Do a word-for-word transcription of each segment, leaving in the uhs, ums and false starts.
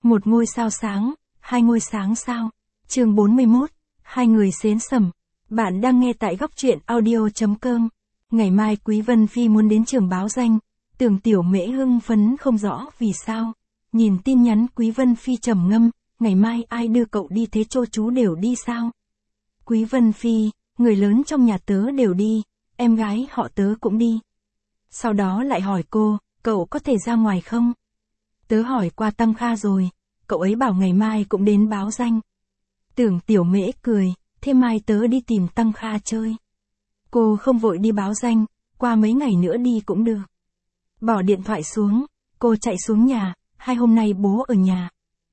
Một ngôi sao sáng, hai ngôi sáng sao. Chương bốn mươi mốt, hai người xến sẩm. Bạn đang nghe tại góc truyện audio chấm com. Ngày mai Quý Vân Phi muốn đến trường báo danh, Tưởng Tiểu Mễ hưng phấn không rõ vì sao. Nhìn tin nhắn Quý Vân Phi trầm ngâm, ngày mai ai đưa cậu đi thế chô chú đều đi sao? Quý Vân Phi, người lớn trong nhà tớ đều đi, em gái họ tớ cũng đi. Sau đó lại hỏi cô, cậu có thể ra ngoài không? Tớ hỏi qua Tăng Kha rồi, cậu ấy bảo ngày mai cũng đến báo danh. Tưởng Tiểu Mễ cười, thế mai tớ đi tìm Tăng Kha chơi. Cô không vội đi báo danh, qua mấy ngày nữa đi cũng được. Bỏ điện thoại xuống, cô chạy xuống nhà, hai hôm nay bố ở nhà.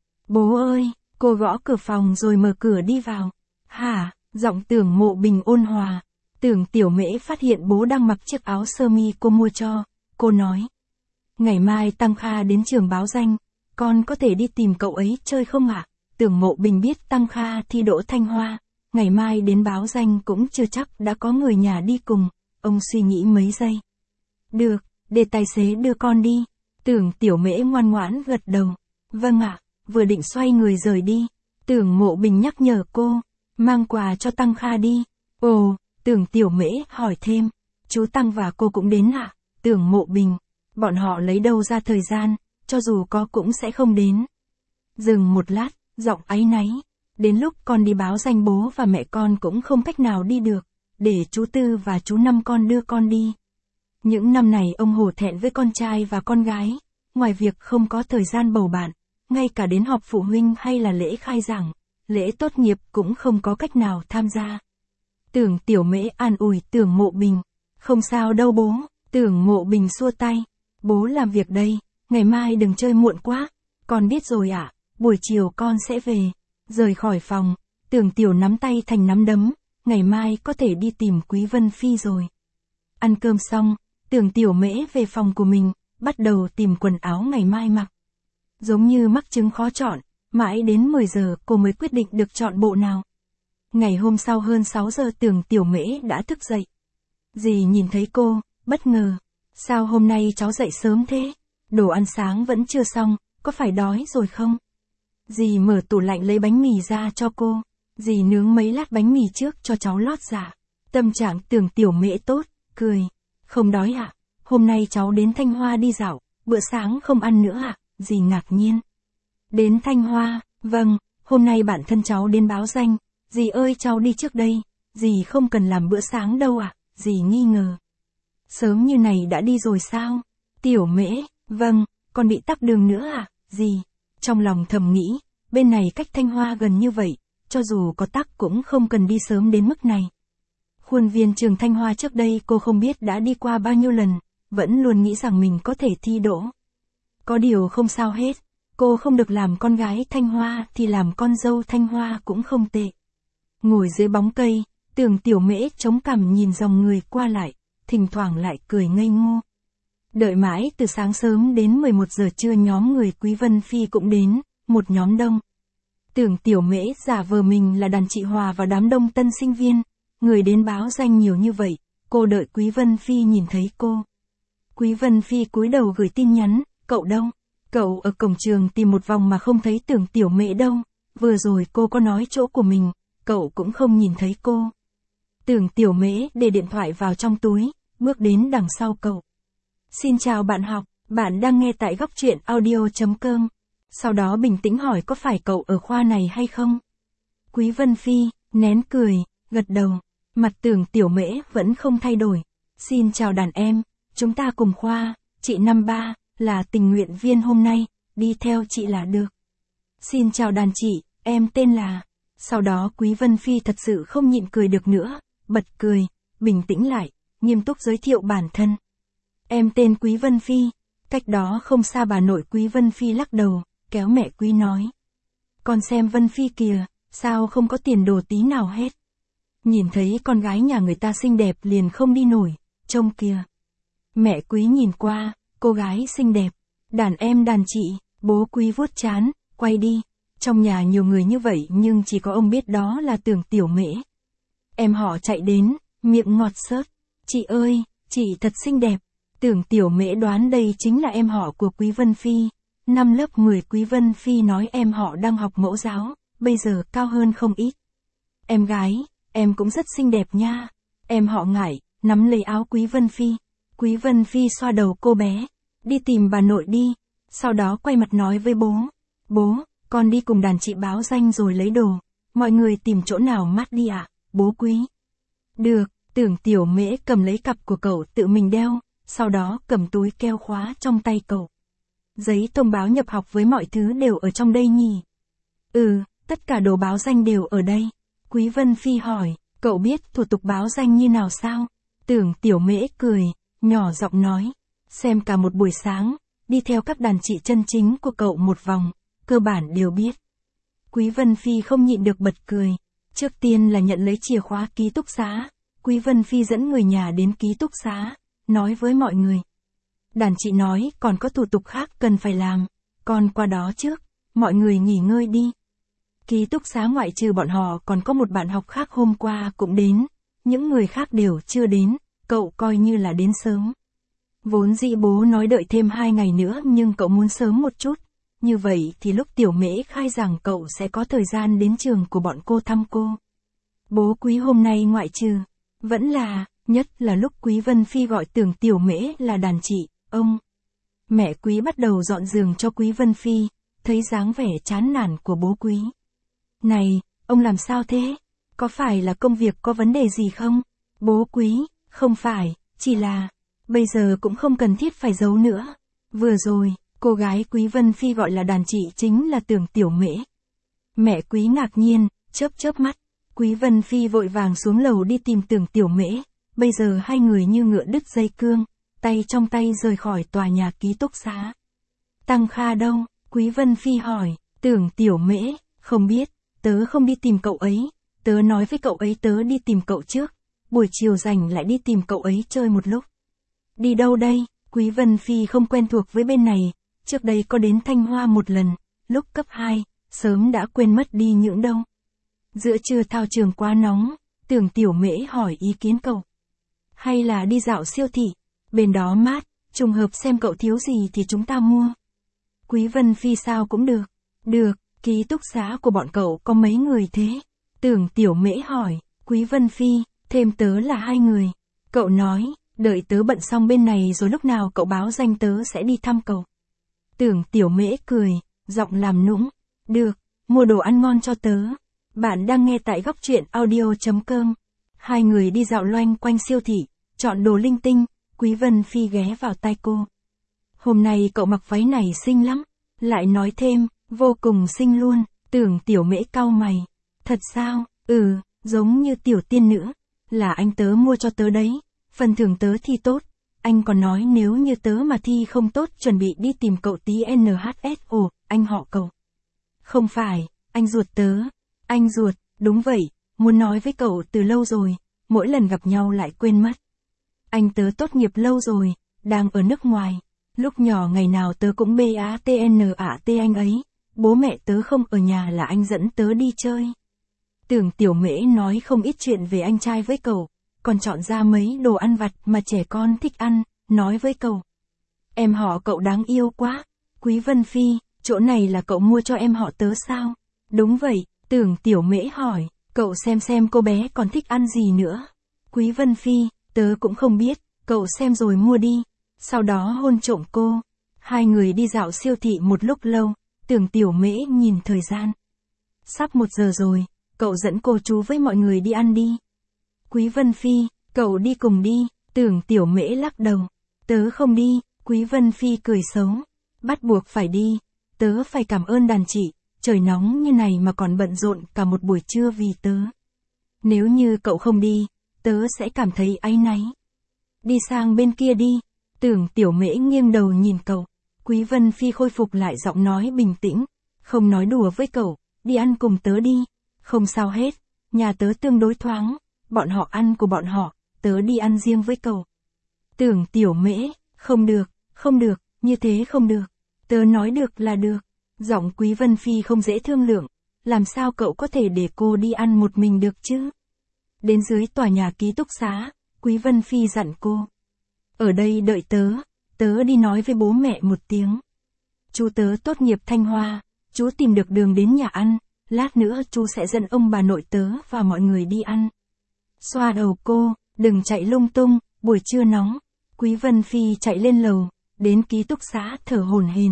Bố ơi, cô gõ cửa phòng rồi mở cửa đi vào. Hả, giọng Tưởng Mộ Bình ôn hòa. Tưởng Tiểu Mễ phát hiện bố đang mặc chiếc áo sơ mi cô mua cho, cô nói. Ngày mai Tăng Kha đến trường báo danh, con có thể đi tìm cậu ấy chơi không ạ? Tưởng Mộ Bình biết Tăng Kha thi đỗ Thanh Hoa, ngày mai đến báo danh cũng chưa chắc đã có người nhà đi cùng, ông suy nghĩ mấy giây. Được, để tài xế đưa con đi. Tưởng Tiểu Mễ ngoan ngoãn gật đầu. Vâng ạ, vừa định xoay người rời đi. Tưởng Mộ Bình nhắc nhở cô, mang quà cho Tăng Kha đi. Ồ, Tưởng Tiểu Mễ hỏi thêm, chú Tăng và cô cũng đến ạ? Tưởng Mộ Bình, bọn họ lấy đâu ra thời gian, cho dù có cũng sẽ không đến. Dừng một lát, giọng áy náy, đến lúc con đi báo danh bố và mẹ con cũng không cách nào đi được, để chú Tư và chú Năm con đưa con đi. Những năm này ông hổ thẹn với con trai và con gái, ngoài việc không có thời gian bầu bạn, ngay cả đến họp phụ huynh hay là lễ khai giảng, lễ tốt nghiệp cũng không có cách nào tham gia. Tưởng Tiểu Mễ an ủi Tưởng Mộ Bình, không sao đâu bố. Tưởng Mộ Bình xua tay, bố làm việc đây, ngày mai đừng chơi muộn quá, con biết rồi ạ, buổi chiều con sẽ về. Rời khỏi phòng, Tưởng Tiểu nắm tay thành nắm đấm, ngày mai có thể đi tìm Quý Vân Phi rồi. Ăn cơm xong, Tưởng Tiểu Mễ về phòng của mình, bắt đầu tìm quần áo ngày mai mặc. Giống như mắc trứng khó chọn, mãi đến mười giờ cô mới quyết định được chọn bộ nào. Ngày hôm sau hơn sáu giờ Tưởng Tiểu Mễ đã thức dậy. Dì nhìn thấy cô, bất ngờ. Sao hôm nay cháu dậy sớm thế? Đồ ăn sáng vẫn chưa xong, có phải đói rồi không? Dì mở tủ lạnh lấy bánh mì ra cho cô. Dì nướng mấy lát bánh mì trước cho cháu lót dạ. Tâm trạng Tưởng Tiểu Mễ tốt, cười. Không đói ạ, à? Hôm nay cháu đến Thanh Hoa đi dạo, bữa sáng không ăn nữa ạ, à? Dì ngạc nhiên. Đến Thanh Hoa, vâng, hôm nay bạn thân cháu đến báo danh. Dì ơi cháu đi trước đây, dì không cần làm bữa sáng đâu ạ, à? Dì nghi ngờ. Sớm như này đã đi rồi sao? Tiểu Mễ, vâng, còn bị tắc đường nữa à, dì? Trong lòng thầm nghĩ, bên này cách Thanh Hoa gần như vậy, cho dù có tắc cũng không cần đi sớm đến mức này. Khuôn viên trường Thanh Hoa trước đây cô không biết đã đi qua bao nhiêu lần, vẫn luôn nghĩ rằng mình có thể thi đỗ. Có điều không sao hết, cô không được làm con gái Thanh Hoa thì làm con dâu Thanh Hoa cũng không tệ. Ngồi dưới bóng cây, Tưởng Tiểu Mễ chống cằm nhìn dòng người qua lại, thỉnh thoảng lại cười ngây ngô. Đợi mãi từ sáng sớm đến mười một giờ trưa nhóm người Quý Vân Phi cũng đến, một nhóm đông. Tưởng Tiểu Mễ giả vờ mình là đàn chị Hòa vào đám đông tân sinh viên, người đến báo danh nhiều như vậy, cô đợi Quý Vân Phi nhìn thấy cô. Quý Vân Phi cúi đầu gửi tin nhắn, cậu đâu? Cậu ở cổng trường tìm một vòng mà không thấy Tưởng Tiểu Mễ đâu, vừa rồi cô có nói chỗ của mình, cậu cũng không nhìn thấy cô. Tưởng Tiểu Mễ để điện thoại vào trong túi, bước đến đằng sau cậu. Xin chào bạn học, bạn đang nghe tại góc truyện audio chấm com. Sau đó bình tĩnh hỏi có phải cậu ở khoa này hay không? Quý Vân Phi, nén cười, gật đầu, mặt Tưởng Tiểu Mễ vẫn không thay đổi. Xin chào đàn em, chúng ta cùng khoa, chị năm ba, là tình nguyện viên hôm nay, đi theo chị là được. Xin chào đàn chị, em tên là... Sau đó Quý Vân Phi thật sự không nhịn cười được nữa, bật cười, bình tĩnh lại, nghiêm túc giới thiệu bản thân. Em tên Quý Vân Phi, cách đó không xa bà nội Quý Vân Phi lắc đầu, kéo mẹ Quý nói. Con xem Vân Phi kìa, sao không có tiền đồ tí nào hết. Nhìn thấy con gái nhà người ta xinh đẹp liền không đi nổi, trông kìa. Mẹ Quý nhìn qua, cô gái xinh đẹp, đàn em đàn chị, bố Quý vuốt trán, quay đi. Trong nhà nhiều người như vậy nhưng chỉ có ông biết đó là Tưởng Tiểu Mễ. Em họ chạy đến, miệng ngọt xớt. Chị ơi, chị thật xinh đẹp. Tưởng Tiểu Mễ đoán đây chính là em họ của Quý Vân Phi. Năm lớp mười Quý Vân Phi nói em họ đang học mẫu giáo, bây giờ cao hơn không ít. Em gái, em cũng rất xinh đẹp nha. Em họ ngại, nắm lấy áo Quý Vân Phi. Quý Vân Phi xoa đầu cô bé. Đi tìm bà nội đi. Sau đó quay mặt nói với bố. Bố, con đi cùng đàn chị báo danh rồi lấy đồ. Mọi người tìm chỗ nào mát đi ạ, à, bố Quý. Được, Tưởng Tiểu Mễ cầm lấy cặp của cậu tự mình đeo, sau đó cầm túi keo khóa trong tay cậu. Giấy thông báo nhập học với mọi thứ đều ở trong đây nhỉ? Ừ, tất cả đồ báo danh đều ở đây. Quý Vân Phi hỏi, cậu biết thủ tục báo danh như nào sao? Tưởng Tiểu Mễ cười, nhỏ giọng nói, xem cả một buổi sáng, đi theo các đàn chị chân chính của cậu một vòng, cơ bản đều biết. Quý Vân Phi không nhịn được bật cười. Trước tiên là nhận lấy chìa khóa ký túc xá. Quý Vân Phi dẫn người nhà đến ký túc xá, nói với mọi người. Đàn chị nói còn có thủ tục khác cần phải làm, còn qua đó trước, mọi người nghỉ ngơi đi. Ký túc xá ngoại trừ bọn họ còn có một bạn học khác hôm qua cũng đến, những người khác đều chưa đến, cậu coi như là đến sớm. Vốn dĩ bố nói đợi thêm hai ngày nữa nhưng cậu muốn sớm một chút, như vậy thì lúc Tiểu Mễ khai giảng cậu sẽ có thời gian đến trường của bọn cô thăm cô. Bố Quý hôm nay ngoại trừ, vẫn là, nhất là lúc Quý Vân Phi gọi Tưởng Tiểu Mễ là đàn chị, ông. Mẹ Quý bắt đầu dọn giường cho Quý Vân Phi, thấy dáng vẻ chán nản của bố Quý. Này, ông làm sao thế? Có phải là công việc có vấn đề gì không? Bố Quý, không phải, chỉ là, bây giờ cũng không cần thiết phải giấu nữa. Vừa rồi, cô gái Quý Vân Phi gọi là đàn chị chính là Tưởng Tiểu Mễ. Mẹ Quý ngạc nhiên, chớp chớp mắt. Quý Vân Phi vội vàng xuống lầu đi tìm Tưởng Tiểu Mễ. Bây giờ hai người như ngựa đứt dây cương, tay trong tay rời khỏi tòa nhà ký túc xá. Tăng Kha đâu? Quý Vân Phi hỏi. Tưởng Tiểu Mễ, không biết, tớ không đi tìm cậu ấy. Tớ nói với cậu ấy tớ đi tìm cậu trước. Buổi chiều rảnh lại đi tìm cậu ấy chơi một lúc. Đi đâu đây? Quý Vân Phi không quen thuộc với bên này. Trước đây có đến Thanh Hoa một lần, lúc cấp hai, sớm đã quên mất đi những đâu. Giữa trưa thao trường quá nóng, Tưởng Tiểu Mễ hỏi ý kiến cậu. Hay là đi dạo siêu thị, bên đó mát, trùng hợp xem cậu thiếu gì thì chúng ta mua. Quý Vân Phi sao cũng được. Được, ký túc xá của bọn cậu có mấy người thế? Tưởng Tiểu Mễ hỏi. Quý Vân Phi, thêm tớ là hai người. Cậu nói, đợi tớ bận xong bên này rồi lúc nào cậu báo danh tớ sẽ đi thăm cậu. Tưởng Tiểu Mễ cười, giọng làm nũng. Được, mua đồ ăn ngon cho tớ. Bạn đang nghe tại góc truyện audio chấm com. Hai người đi dạo loanh quanh siêu thị, chọn đồ linh tinh, Quý Vân Phi ghé vào tai cô. Hôm nay cậu mặc váy này xinh lắm. Lại nói thêm, vô cùng xinh luôn. Tưởng Tiểu Mễ cau mày. Thật sao? Ừ, giống như tiểu tiên nữ. Là anh tớ mua cho tớ đấy. Phần thưởng tớ thi tốt. Anh còn nói nếu như tớ mà thi không tốt chuẩn bị đi tìm cậu tí en hát ét. Ồ, anh họ cậu. Không phải, anh ruột tớ. Anh ruột, đúng vậy, muốn nói với cậu từ lâu rồi, mỗi lần gặp nhau lại quên mất. Anh tớ tốt nghiệp lâu rồi, đang ở nước ngoài. Lúc nhỏ ngày nào tớ cũng bê á tê en ạ tê anh ấy, bố mẹ tớ không ở nhà là anh dẫn tớ đi chơi. Tưởng Tiểu Mễ nói không ít chuyện về anh trai với cậu, còn chọn ra mấy đồ ăn vặt mà trẻ con thích ăn, nói với cậu. Em họ cậu đáng yêu quá. Quý Vân Phi, chỗ này là cậu mua cho em họ tớ sao? Đúng vậy, Tưởng Tiểu Mễ hỏi, cậu xem xem cô bé còn thích ăn gì nữa. Quý Vân Phi, tớ cũng không biết, cậu xem rồi mua đi. Sau đó hôn trộm cô. Hai người đi dạo siêu thị một lúc lâu, Tưởng Tiểu Mễ nhìn thời gian. Sắp một giờ rồi, cậu dẫn cô chú với mọi người đi ăn đi. Quý Vân Phi, cậu đi cùng đi. Tưởng Tiểu Mễ lắc đầu. Tớ không đi. Quý Vân Phi cười xấu. Bắt buộc phải đi. Tớ phải cảm ơn đàn chị. Trời nóng như này mà còn bận rộn cả một buổi trưa vì tớ. Nếu như cậu không đi, tớ sẽ cảm thấy áy náy. Đi sang bên kia đi. Tưởng Tiểu Mễ nghiêng đầu nhìn cậu. Quý Vân Phi khôi phục lại giọng nói bình tĩnh. Không nói đùa với cậu, đi ăn cùng tớ đi. Không sao hết, nhà tớ tương đối thoáng. Bọn họ ăn của bọn họ, tớ đi ăn riêng với cậu. Tưởng Tiểu Mễ, không được, không được, như thế không được. Tớ nói được là được. Giọng Quý Vân Phi không dễ thương lượng. Làm sao cậu có thể để cô đi ăn một mình được chứ? Đến dưới tòa nhà ký túc xá, Quý Vân Phi dặn cô. Ở đây đợi tớ, tớ đi nói với bố mẹ một tiếng. Chú tớ tốt nghiệp Thanh Hoa, chú tìm được đường đến nhà ăn, lát nữa chú sẽ dẫn ông bà nội tớ và mọi người đi ăn. Xoa đầu cô, đừng chạy lung tung, buổi trưa nóng. Quý Vân Phi chạy lên lầu, đến ký túc xá thở hổn hển.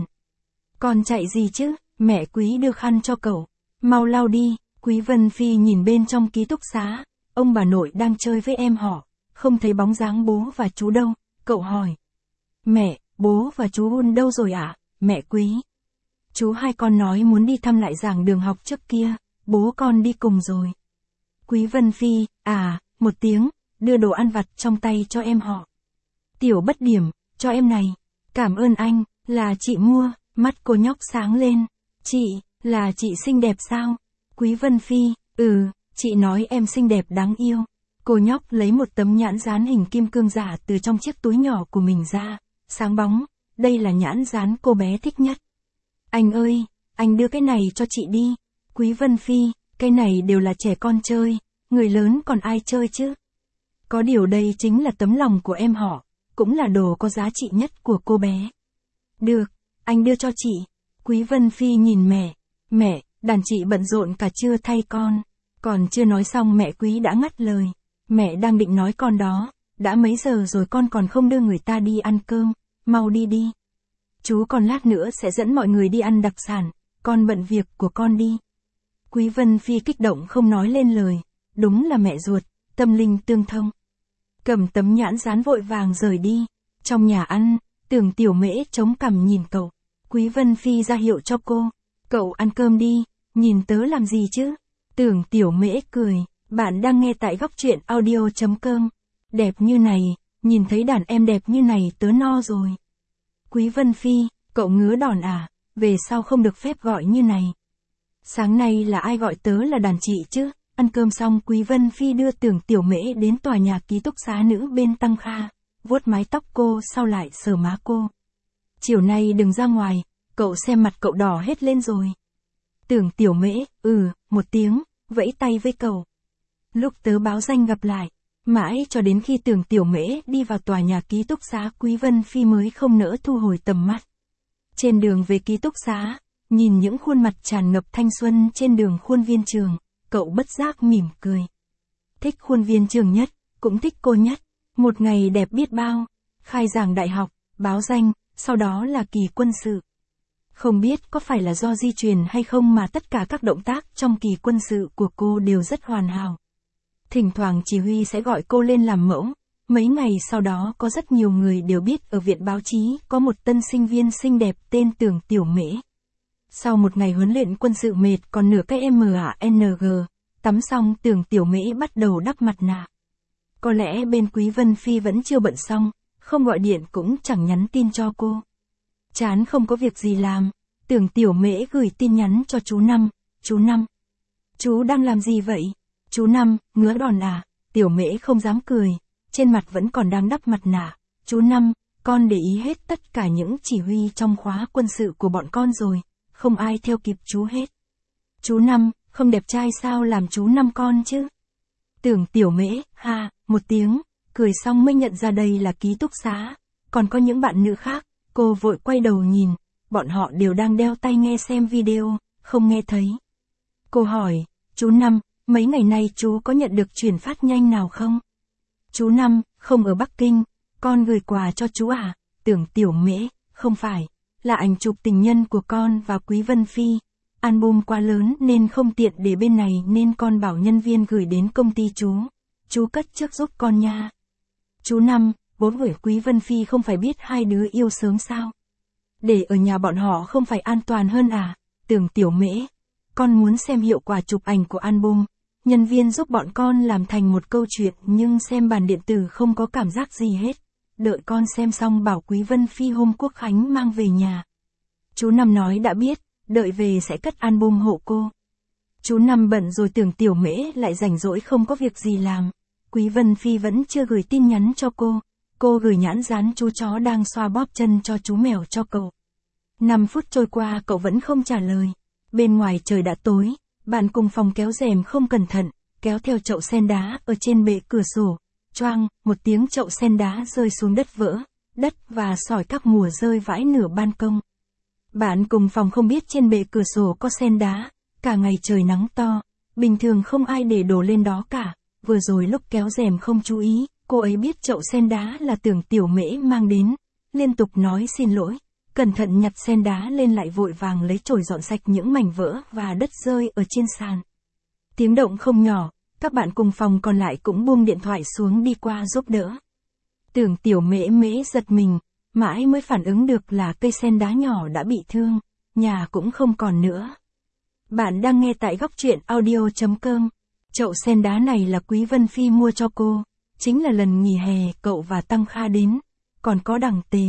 Còn chạy gì chứ, mẹ Quý đưa khăn cho cậu. Mau lau đi. Quý Vân Phi nhìn bên trong ký túc xá, ông bà nội đang chơi với em họ, không thấy bóng dáng bố và chú đâu, cậu hỏi. Mẹ, bố và chú đâu rồi ạ, à? Mẹ Quý. Chú hai con nói muốn đi thăm lại giảng đường học trước kia, bố con đi cùng rồi. Quý Vân Phi, à, một tiếng, đưa đồ ăn vặt trong tay cho em họ. Tiểu Bất Điểm, cho em này. Cảm ơn anh, là chị mua, mắt cô nhóc sáng lên. Chị, là chị xinh đẹp sao? Quý Vân Phi, ừ, chị nói em xinh đẹp đáng yêu. Cô nhóc lấy một tấm nhãn dán hình kim cương giả từ trong chiếc túi nhỏ của mình ra, sáng bóng, đây là nhãn dán cô bé thích nhất. Anh ơi, anh đưa cái này cho chị đi. Quý Vân Phi, cái này đều là trẻ con chơi, người lớn còn ai chơi chứ? Có điều đây chính là tấm lòng của em họ, cũng là đồ có giá trị nhất của cô bé. Được, anh đưa cho chị. Quý Vân Phi nhìn mẹ, mẹ, đàn chị bận rộn cả trưa thay con. Còn chưa nói xong mẹ Quý đã ngắt lời. Mẹ đang định nói con đó, đã mấy giờ rồi con còn không đưa người ta đi ăn cơm, mau đi đi. Chú còn lát nữa sẽ dẫn mọi người đi ăn đặc sản, con bận việc của con đi. Quý Vân Phi kích động không nói lên lời, đúng là mẹ ruột, tâm linh tương thông. Cầm tấm nhãn dán vội vàng rời đi. Trong nhà ăn, Tưởng Tiểu Mễ chống cằm nhìn cậu. Quý Vân Phi ra hiệu cho cô. Cậu ăn cơm đi, nhìn tớ làm gì chứ? Tưởng Tiểu Mễ cười, bạn đang nghe tại góc truyện audio chấm com. Đẹp như này, nhìn thấy đàn em đẹp như này tớ no rồi. Quý Vân Phi, cậu ngứa đòn à, về sau không được phép gọi như này. Sáng nay là ai gọi tớ là đàn chị chứ? Ăn cơm xong Quý Vân Phi đưa Tưởng Tiểu Mễ đến tòa nhà ký túc xá nữ bên Tăng Kha, vuốt mái tóc cô sau lại sờ má cô. Chiều nay đừng ra ngoài, cậu xem mặt cậu đỏ hết lên rồi. Tưởng Tiểu Mễ, ừ, một tiếng, vẫy tay với cậu. Lúc tớ báo danh gặp lại, mãi cho đến khi Tưởng Tiểu Mễ đi vào tòa nhà ký túc xá Quý Vân Phi mới không nỡ thu hồi tầm mắt. Trên đường về ký túc xá, nhìn những khuôn mặt tràn ngập thanh xuân trên đường khuôn viên trường, cậu bất giác mỉm cười. Thích khuôn viên trường nhất, cũng thích cô nhất, một ngày đẹp biết bao, khai giảng đại học, báo danh, sau đó là kỳ quân sự. Không biết có phải là do di truyền hay không mà tất cả các động tác trong kỳ quân sự của cô đều rất hoàn hảo. Thỉnh thoảng chỉ huy sẽ gọi cô lên làm mẫu, mấy ngày sau đó có rất nhiều người đều biết ở viện báo chí có một tân sinh viên xinh đẹp tên Tưởng Tiểu Mễ. Sau một ngày huấn luyện quân sự mệt còn nửa cái em a en giê, tắm xong Tưởng Tiểu Mễ bắt đầu đắp mặt nạ. Có lẽ bên Quý Vân Phi vẫn chưa bận xong, không gọi điện cũng chẳng nhắn tin cho cô. Chán không có việc gì làm, Tưởng Tiểu Mễ gửi tin nhắn cho chú Năm. Chú Năm, chú đang làm gì vậy? Chú Năm, ngứa đòn à? Tiểu Mễ không dám cười, trên mặt vẫn còn đang đắp mặt nạ. Chú Năm, con để ý hết tất cả những chỉ huy trong khóa quân sự của bọn con rồi, không ai theo kịp chú hết. Chú Năm, không đẹp trai sao làm chú Năm con chứ? Tưởng Tiểu Mễ, ha, một tiếng, cười xong mới nhận ra đây là ký túc xá, còn có những bạn nữ khác, cô vội quay đầu nhìn, bọn họ đều đang đeo tai nghe xem video, không nghe thấy. Cô hỏi, chú Năm, mấy ngày nay chú có nhận được chuyển phát nhanh nào không? Chú Năm, không ở Bắc Kinh, con gửi quà cho chú à? Tưởng Tiểu Mễ, không phải, là ảnh chụp tình nhân của con và Quý Vân Phi. Album quá lớn nên không tiện để bên này nên con bảo nhân viên gửi đến công ty chú. Chú cất trước giúp con nha. Chú Năm, bố gửi Quý Vân Phi không phải biết hai đứa yêu sớm sao? Để ở nhà bọn họ không phải an toàn hơn à? Tưởng Tiểu Mễ, con muốn xem hiệu quả chụp ảnh của album. Nhân viên giúp bọn con làm thành một câu chuyện nhưng xem bản điện tử không có cảm giác gì hết. Đợi con xem xong bảo Quý Vân Phi hôm Quốc Khánh mang về nhà. Chú Năm nói đã biết, đợi về sẽ cất album hộ cô. Chú Năm bận rồi Tưởng Tiểu Mễ lại rảnh rỗi không có việc gì làm. Quý Vân Phi vẫn chưa gửi tin nhắn cho cô. Cô gửi nhãn dán chú chó đang xoa bóp chân cho chú mèo cho cậu. năm phút trôi qua cậu vẫn không trả lời. Bên ngoài trời đã tối, bạn cùng phòng kéo rèm không cẩn thận, kéo theo chậu sen đá ở trên bệ cửa sổ. Choang, một tiếng chậu sen đá rơi xuống đất vỡ, đất và sỏi các mùa rơi vãi nửa ban công. Bạn cùng phòng không biết trên bệ cửa sổ có sen đá, cả ngày trời nắng to, bình thường không ai để đồ lên đó cả, vừa rồi lúc kéo rèm không chú ý, cô ấy biết chậu sen đá là Tưởng Tiểu Mễ mang đến, liên tục nói xin lỗi, cẩn thận nhặt sen đá lên lại vội vàng lấy chổi dọn sạch những mảnh vỡ và đất rơi ở trên sàn. Tiếng động không nhỏ, các bạn cùng phòng còn lại cũng buông điện thoại xuống đi qua giúp đỡ. Tưởng Tiểu Mễ Mễ giật mình, mãi mới phản ứng được là cây sen đá nhỏ đã bị thương, nhà cũng không còn nữa. Bạn đang nghe tại góc truyện audio chấm com. Chậu sen đá này là Quý Vân Phi mua cho cô, chính là lần nghỉ hè cậu và Tăng Kha đến, còn có Đằng Tề.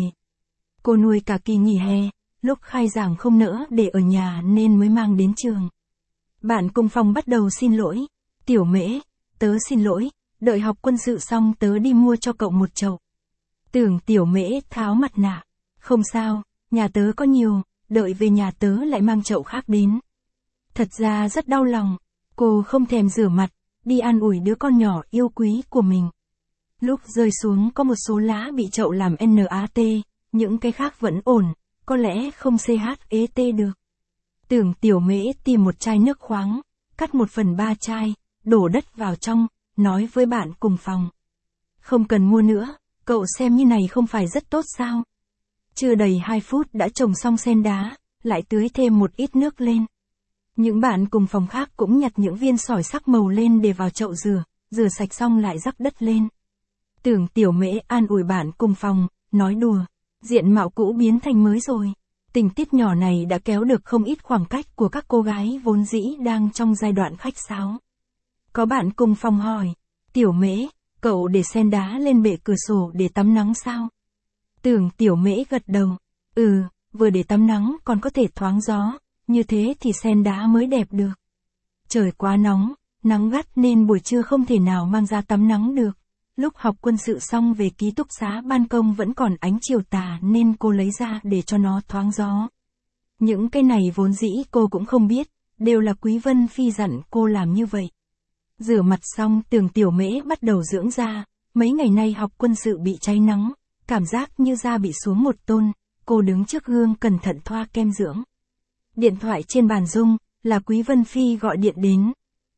Cô nuôi cả kỳ nghỉ hè, lúc khai giảng không nỡ để ở nhà nên mới mang đến trường. Bạn cùng phòng bắt đầu xin lỗi. Tiểu Mễ, tớ xin lỗi, đợi học quân sự xong tớ đi mua cho cậu một chậu. Tưởng Tiểu Mễ tháo mặt nạ. Không sao, nhà tớ có nhiều, đợi về nhà tớ lại mang chậu khác đến. Thật ra rất đau lòng, cô không thèm rửa mặt, đi an ủi đứa con nhỏ yêu quý của mình. Lúc rơi xuống có một số lá bị chậu làm nát, những cái khác vẫn ổn, có lẽ không chat được. Tưởng Tiểu Mễ tìm một chai nước khoáng, cắt một phần ba chai, đổ đất vào trong, nói với bạn cùng phòng. Không cần mua nữa, cậu xem như này không phải rất tốt sao? Chưa đầy hai phút đã trồng xong sen đá, lại tưới thêm một ít nước lên. Những bạn cùng phòng khác cũng nhặt những viên sỏi sắc màu lên để vào chậu rửa, rửa sạch xong lại rắc đất lên. Tưởng Tiểu Mễ an ủi bạn cùng phòng, nói đùa, diện mạo cũ biến thành mới rồi. Tình tiết nhỏ này đã kéo được không ít khoảng cách của các cô gái vốn dĩ đang trong giai đoạn khách sáo. Có bạn cùng phòng hỏi, Tiểu Mễ, cậu để sen đá lên bệ cửa sổ để tắm nắng sao? Tưởng Tiểu Mễ gật đầu, ừ, vừa để tắm nắng còn có thể thoáng gió, như thế thì sen đá mới đẹp được. Trời quá nóng, nắng gắt nên buổi trưa không thể nào mang ra tắm nắng được. Lúc học quân sự xong về ký túc xá ban công vẫn còn ánh chiều tà nên cô lấy ra để cho nó thoáng gió. Những cái này vốn dĩ cô cũng không biết, đều là Quý Vân Phi dặn cô làm như vậy. Rửa mặt xong Tưởng Tiểu Mễ bắt đầu dưỡng da, mấy ngày nay học quân sự bị cháy nắng, cảm giác như da bị xuống một tôn, cô đứng trước gương cẩn thận thoa kem dưỡng. Điện thoại trên bàn rung, là Quý Vân Phi gọi điện đến.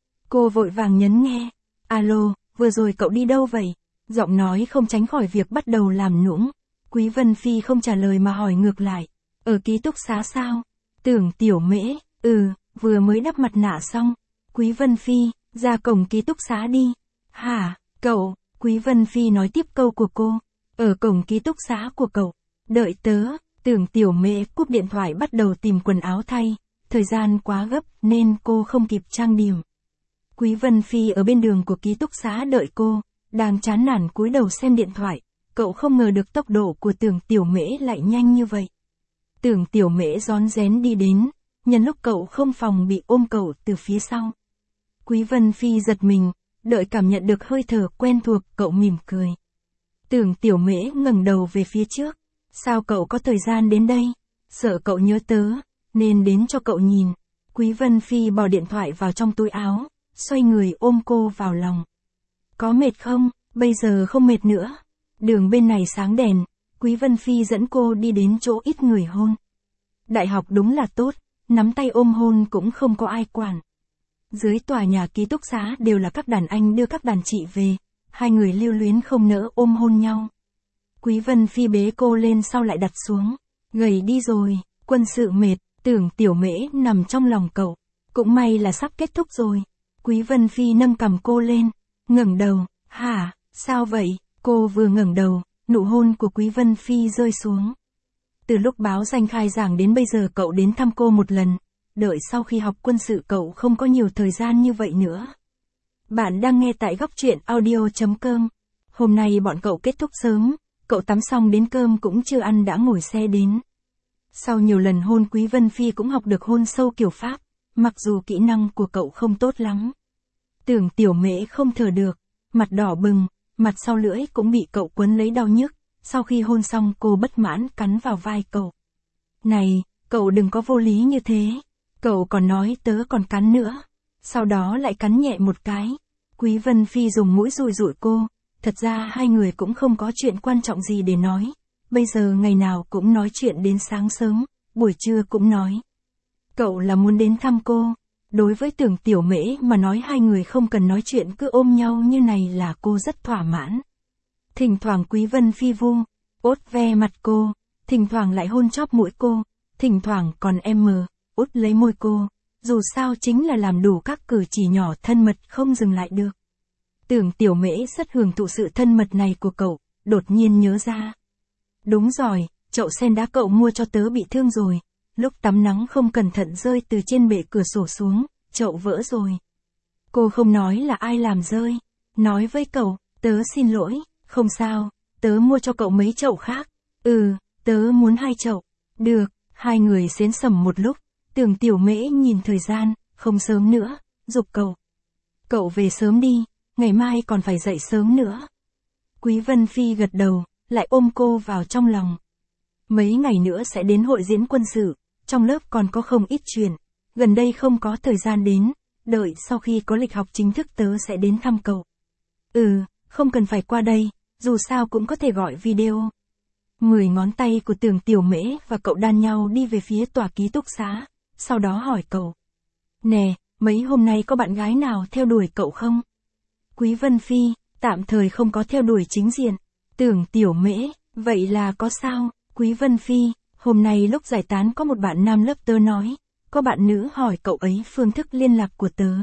Cô vội vàng nhấn nghe, alo, vừa rồi cậu đi đâu vậy? Giọng nói không tránh khỏi việc bắt đầu làm nũng. Quý Vân Phi không trả lời mà hỏi ngược lại, ở ký túc xá sao? Tưởng Tiểu Mễ, ừ, vừa mới đắp mặt nạ xong. Quý Vân Phi, ra cổng ký túc xá đi. Hả, cậu? Quý Vân Phi nói tiếp câu của cô, ở cổng ký túc xá của cậu. Đợi tớ. Tưởng Tiểu Mễ cúp điện thoại bắt đầu tìm quần áo thay, thời gian quá gấp nên cô không kịp trang điểm. Quý Vân Phi ở bên đường của ký túc xá đợi cô, đang chán nản cúi đầu xem điện thoại, cậu không ngờ được tốc độ của Tưởng Tiểu Mễ lại nhanh như vậy. Tưởng Tiểu Mễ rón rén đi đến, nhân lúc cậu không phòng bị ôm cậu từ phía sau. Quý Vân Phi giật mình, đợi cảm nhận được hơi thở quen thuộc cậu mỉm cười. Tưởng Tiểu Mễ ngẩng đầu về phía trước. Sao cậu có thời gian đến đây? Sợ cậu nhớ tớ, nên đến cho cậu nhìn. Quý Vân Phi bỏ điện thoại vào trong túi áo, xoay người ôm cô vào lòng. Có mệt không? Bây giờ không mệt nữa. Đường bên này sáng đèn, Quý Vân Phi dẫn cô đi đến chỗ ít người hôn. Đại học đúng là tốt, nắm tay ôm hôn cũng không có ai quản. Dưới tòa nhà ký túc xá đều là các đàn anh đưa các đàn chị về, hai người lưu luyến không nỡ ôm hôn nhau. Quý Vân Phi bế cô lên sau lại đặt xuống. Gầy đi rồi, quân sự mệt, Tưởng Tiểu Mễ nằm trong lòng cậu. Cũng may là sắp kết thúc rồi. Quý Vân Phi nâng cầm cô lên, ngẩng đầu, hả, sao vậy? Cô vừa ngẩng đầu, nụ hôn của Quý Vân Phi rơi xuống. Từ lúc báo danh khai giảng đến bây giờ cậu đến thăm cô một lần, đợi sau khi học quân sự cậu không có nhiều thời gian như vậy nữa. Bạn đang nghe tại góc truyện audio chấm com. Hôm nay bọn cậu kết thúc sớm. Cậu tắm xong đến cơm cũng chưa ăn đã ngồi xe đến. Sau nhiều lần hôn Quý Vân Phi cũng học được hôn sâu kiểu Pháp, mặc dù kỹ năng của cậu không tốt lắm. Tưởng Tiểu Mễ không thở được, mặt đỏ bừng, mặt sau lưỡi cũng bị cậu quấn lấy đau nhức, sau khi hôn xong cô bất mãn cắn vào vai cậu. Này, cậu đừng có vô lý như thế, cậu còn nói tớ còn cắn nữa, sau đó lại cắn nhẹ một cái. Quý Vân Phi dùng mũi dụi dụi cô. Thật ra hai người cũng không có chuyện quan trọng gì để nói, bây giờ ngày nào cũng nói chuyện đến sáng sớm, buổi trưa cũng nói. Cậu là muốn đến thăm cô. Đối với Tưởng Tiểu Mễ mà nói hai người không cần nói chuyện cứ ôm nhau như này là cô rất thỏa mãn. Thỉnh thoảng Quý Vân Phi vu, ốt ve mặt cô, thỉnh thoảng lại hôn chóp mũi cô, thỉnh thoảng còn em mờ, út lấy môi cô, dù sao chính là làm đủ các cử chỉ nhỏ thân mật không dừng lại được. Tưởng Tiểu Mễ rất hưởng thụ sự thân mật này của cậu, đột nhiên nhớ ra. Đúng rồi, chậu sen đá cậu mua cho tớ bị thương rồi, lúc tắm nắng không cẩn thận rơi từ trên bệ cửa sổ xuống, chậu vỡ rồi. Cô không nói là ai làm rơi, nói với cậu, tớ xin lỗi, không sao, tớ mua cho cậu mấy chậu khác. Ừ, tớ muốn hai chậu. Được, hai người xến xẩm một lúc, Tưởng Tiểu Mễ nhìn thời gian, không sớm nữa, giục cậu. Cậu về sớm đi, ngày mai còn phải dậy sớm nữa. Quý Vân Phi gật đầu, lại ôm cô vào trong lòng. Mấy ngày nữa sẽ đến hội diễn quân sự, trong lớp còn có không ít chuyện, gần đây không có thời gian đến, đợi sau khi có lịch học chính thức tớ sẽ đến thăm cậu. Ừ, không cần phải qua đây, dù sao cũng có thể gọi video. Mười ngón tay của Tưởng Tiểu Mễ và cậu đan nhau đi về phía tòa ký túc xá, sau đó hỏi cậu. Nè, mấy hôm nay có bạn gái nào theo đuổi cậu không? Quý Vân Phi, tạm thời không có theo đuổi chính diện. Tưởng Tiểu Mễ, vậy là có sao? Quý Vân Phi, hôm nay lúc giải tán có một bạn nam lớp tớ nói, có bạn nữ hỏi cậu ấy phương thức liên lạc của tớ.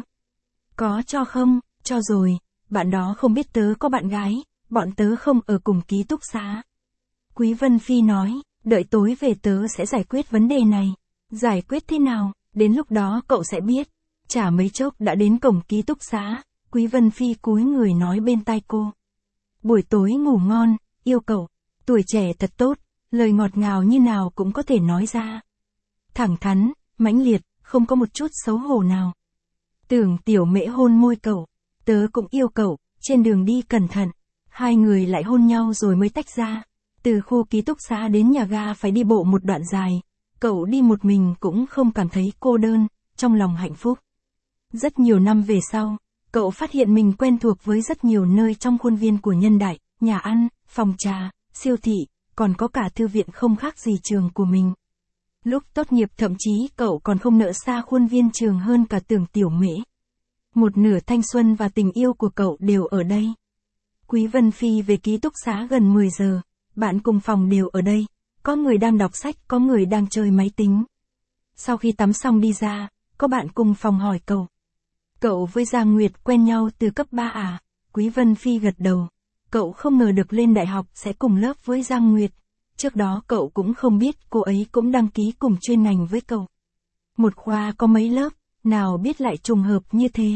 Có cho không? Cho rồi, bạn đó không biết tớ có bạn gái, bọn tớ không ở cùng ký túc xá. Quý Vân Phi nói, đợi tối về tớ sẽ giải quyết vấn đề này. Giải quyết thế nào, đến lúc đó cậu sẽ biết. Chả mấy chốc đã đến cổng ký túc xá, Quý Vân Phi cúi người nói bên tai cô. Buổi tối ngủ ngon, yêu cậu, tuổi trẻ thật tốt, lời ngọt ngào như nào cũng có thể nói ra. Thẳng thắn, mãnh liệt, không có một chút xấu hổ nào. Tưởng Tiểu Mễ hôn môi cậu, tớ cũng yêu cậu, trên đường đi cẩn thận. Hai người lại hôn nhau rồi mới tách ra. Từ khu ký túc xá đến nhà ga phải đi bộ một đoạn dài, cậu đi một mình cũng không cảm thấy cô đơn, trong lòng hạnh phúc. Rất nhiều năm về sau, cậu phát hiện mình quen thuộc với rất nhiều nơi trong khuôn viên của Nhân Đại, nhà ăn, phòng trà, siêu thị, còn có cả thư viện không khác gì trường của mình. Lúc tốt nghiệp thậm chí cậu còn không nỡ xa khuôn viên trường hơn cả Tưởng Tiểu Mễ. Một nửa thanh xuân và tình yêu của cậu đều ở đây. Quý Vân Phi về ký túc xá gần mười giờ, bạn cùng phòng đều ở đây, có người đang đọc sách, có người đang chơi máy tính. Sau khi tắm xong đi ra, có bạn cùng phòng hỏi cậu. Cậu với Giang Nguyệt quen nhau từ cấp ba à? Quý Vân Phi gật đầu. Cậu không ngờ được lên đại học sẽ cùng lớp với Giang Nguyệt. Trước đó cậu cũng không biết cô ấy cũng đăng ký cùng chuyên ngành với cậu. Một khoa có mấy lớp, nào biết lại trùng hợp như thế.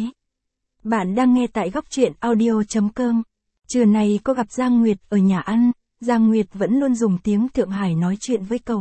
Bạn đang nghe tại góc truyện audio chấm com. Trưa nay có gặp Giang Nguyệt ở nhà ăn, Giang Nguyệt vẫn luôn dùng tiếng Thượng Hải nói chuyện với cậu.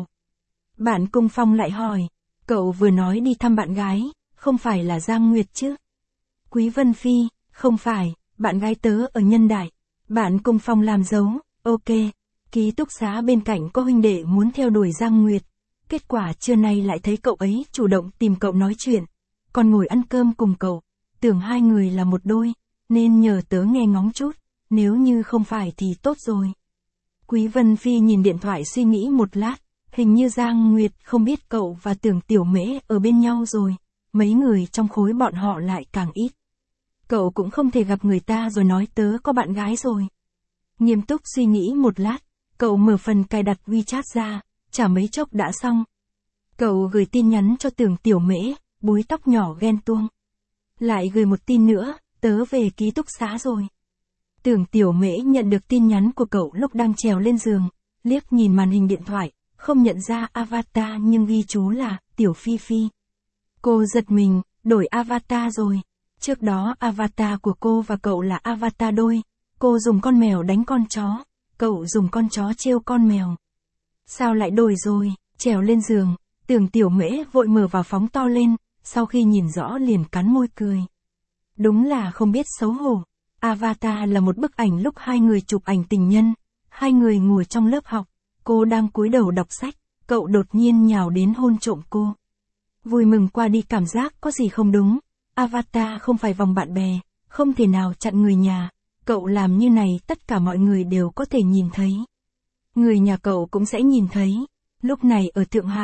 Bạn cùng phòng lại hỏi, cậu vừa nói đi thăm bạn gái, không phải là Giang Nguyệt chứ? Quý Vân Phi, không phải, bạn gái tớ ở Nhân Đại. Bạn cùng phòng làm dấu, ok. Ký túc xá bên cạnh có huynh đệ muốn theo đuổi Giang Nguyệt. Kết quả trưa nay lại thấy cậu ấy chủ động tìm cậu nói chuyện. Còn ngồi ăn cơm cùng cậu. Tưởng hai người là một đôi, nên nhờ tớ nghe ngóng chút. Nếu như không phải thì tốt rồi. Quý Vân Phi nhìn điện thoại suy nghĩ một lát. Hình như Giang Nguyệt không biết cậu và Tưởng Tiểu Mễ ở bên nhau rồi. Mấy người trong khối bọn họ lại càng ít. Cậu cũng không thể gặp người ta rồi nói tớ có bạn gái rồi. Nghiêm túc suy nghĩ một lát, cậu mở phần cài đặt WeChat ra, chả mấy chốc đã xong. Cậu gửi tin nhắn cho Tưởng Tiểu Mễ, búi tóc nhỏ ghen tuông. Lại gửi một tin nữa, tớ về ký túc xá rồi. Tưởng Tiểu Mễ nhận được tin nhắn của cậu lúc đang trèo lên giường, liếc nhìn màn hình điện thoại, không nhận ra avatar nhưng ghi chú là Tiểu Phi Phi. Cô giật mình, đổi avatar rồi. Trước đó avatar của cô và cậu là avatar đôi. Cô dùng con mèo đánh con chó, cậu dùng con chó trêu con mèo. Sao lại đổi rồi? Trèo lên giường, Tưởng Tiểu Mễ vội mở vào phóng to lên, sau khi nhìn rõ liền cắn môi cười. Đúng là không biết xấu hổ. Avatar là một bức ảnh lúc hai người chụp ảnh tình nhân, hai người ngồi trong lớp học, cô đang cúi đầu đọc sách, cậu đột nhiên nhào đến hôn trộm cô. Vui mừng qua đi cảm giác có gì không đúng. Avatar không phải vòng bạn bè, không thể nào chặn người nhà, cậu làm như này tất cả mọi người đều có thể nhìn thấy. Người nhà cậu cũng sẽ nhìn thấy. Lúc này ở Thượng Hải,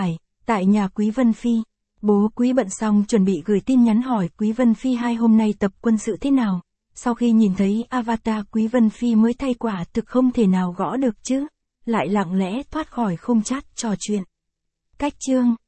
Tại nhà Quý Vân Phi, bố Quý bận xong chuẩn bị gửi tin nhắn hỏi Quý Vân Phi hai hôm nay tập quân sự thế nào. Sau khi nhìn thấy avatar Quý Vân Phi mới thay quả thực không thể nào gõ được chứ. Lại lặng lẽ thoát khỏi khung chat trò chuyện. Cách chương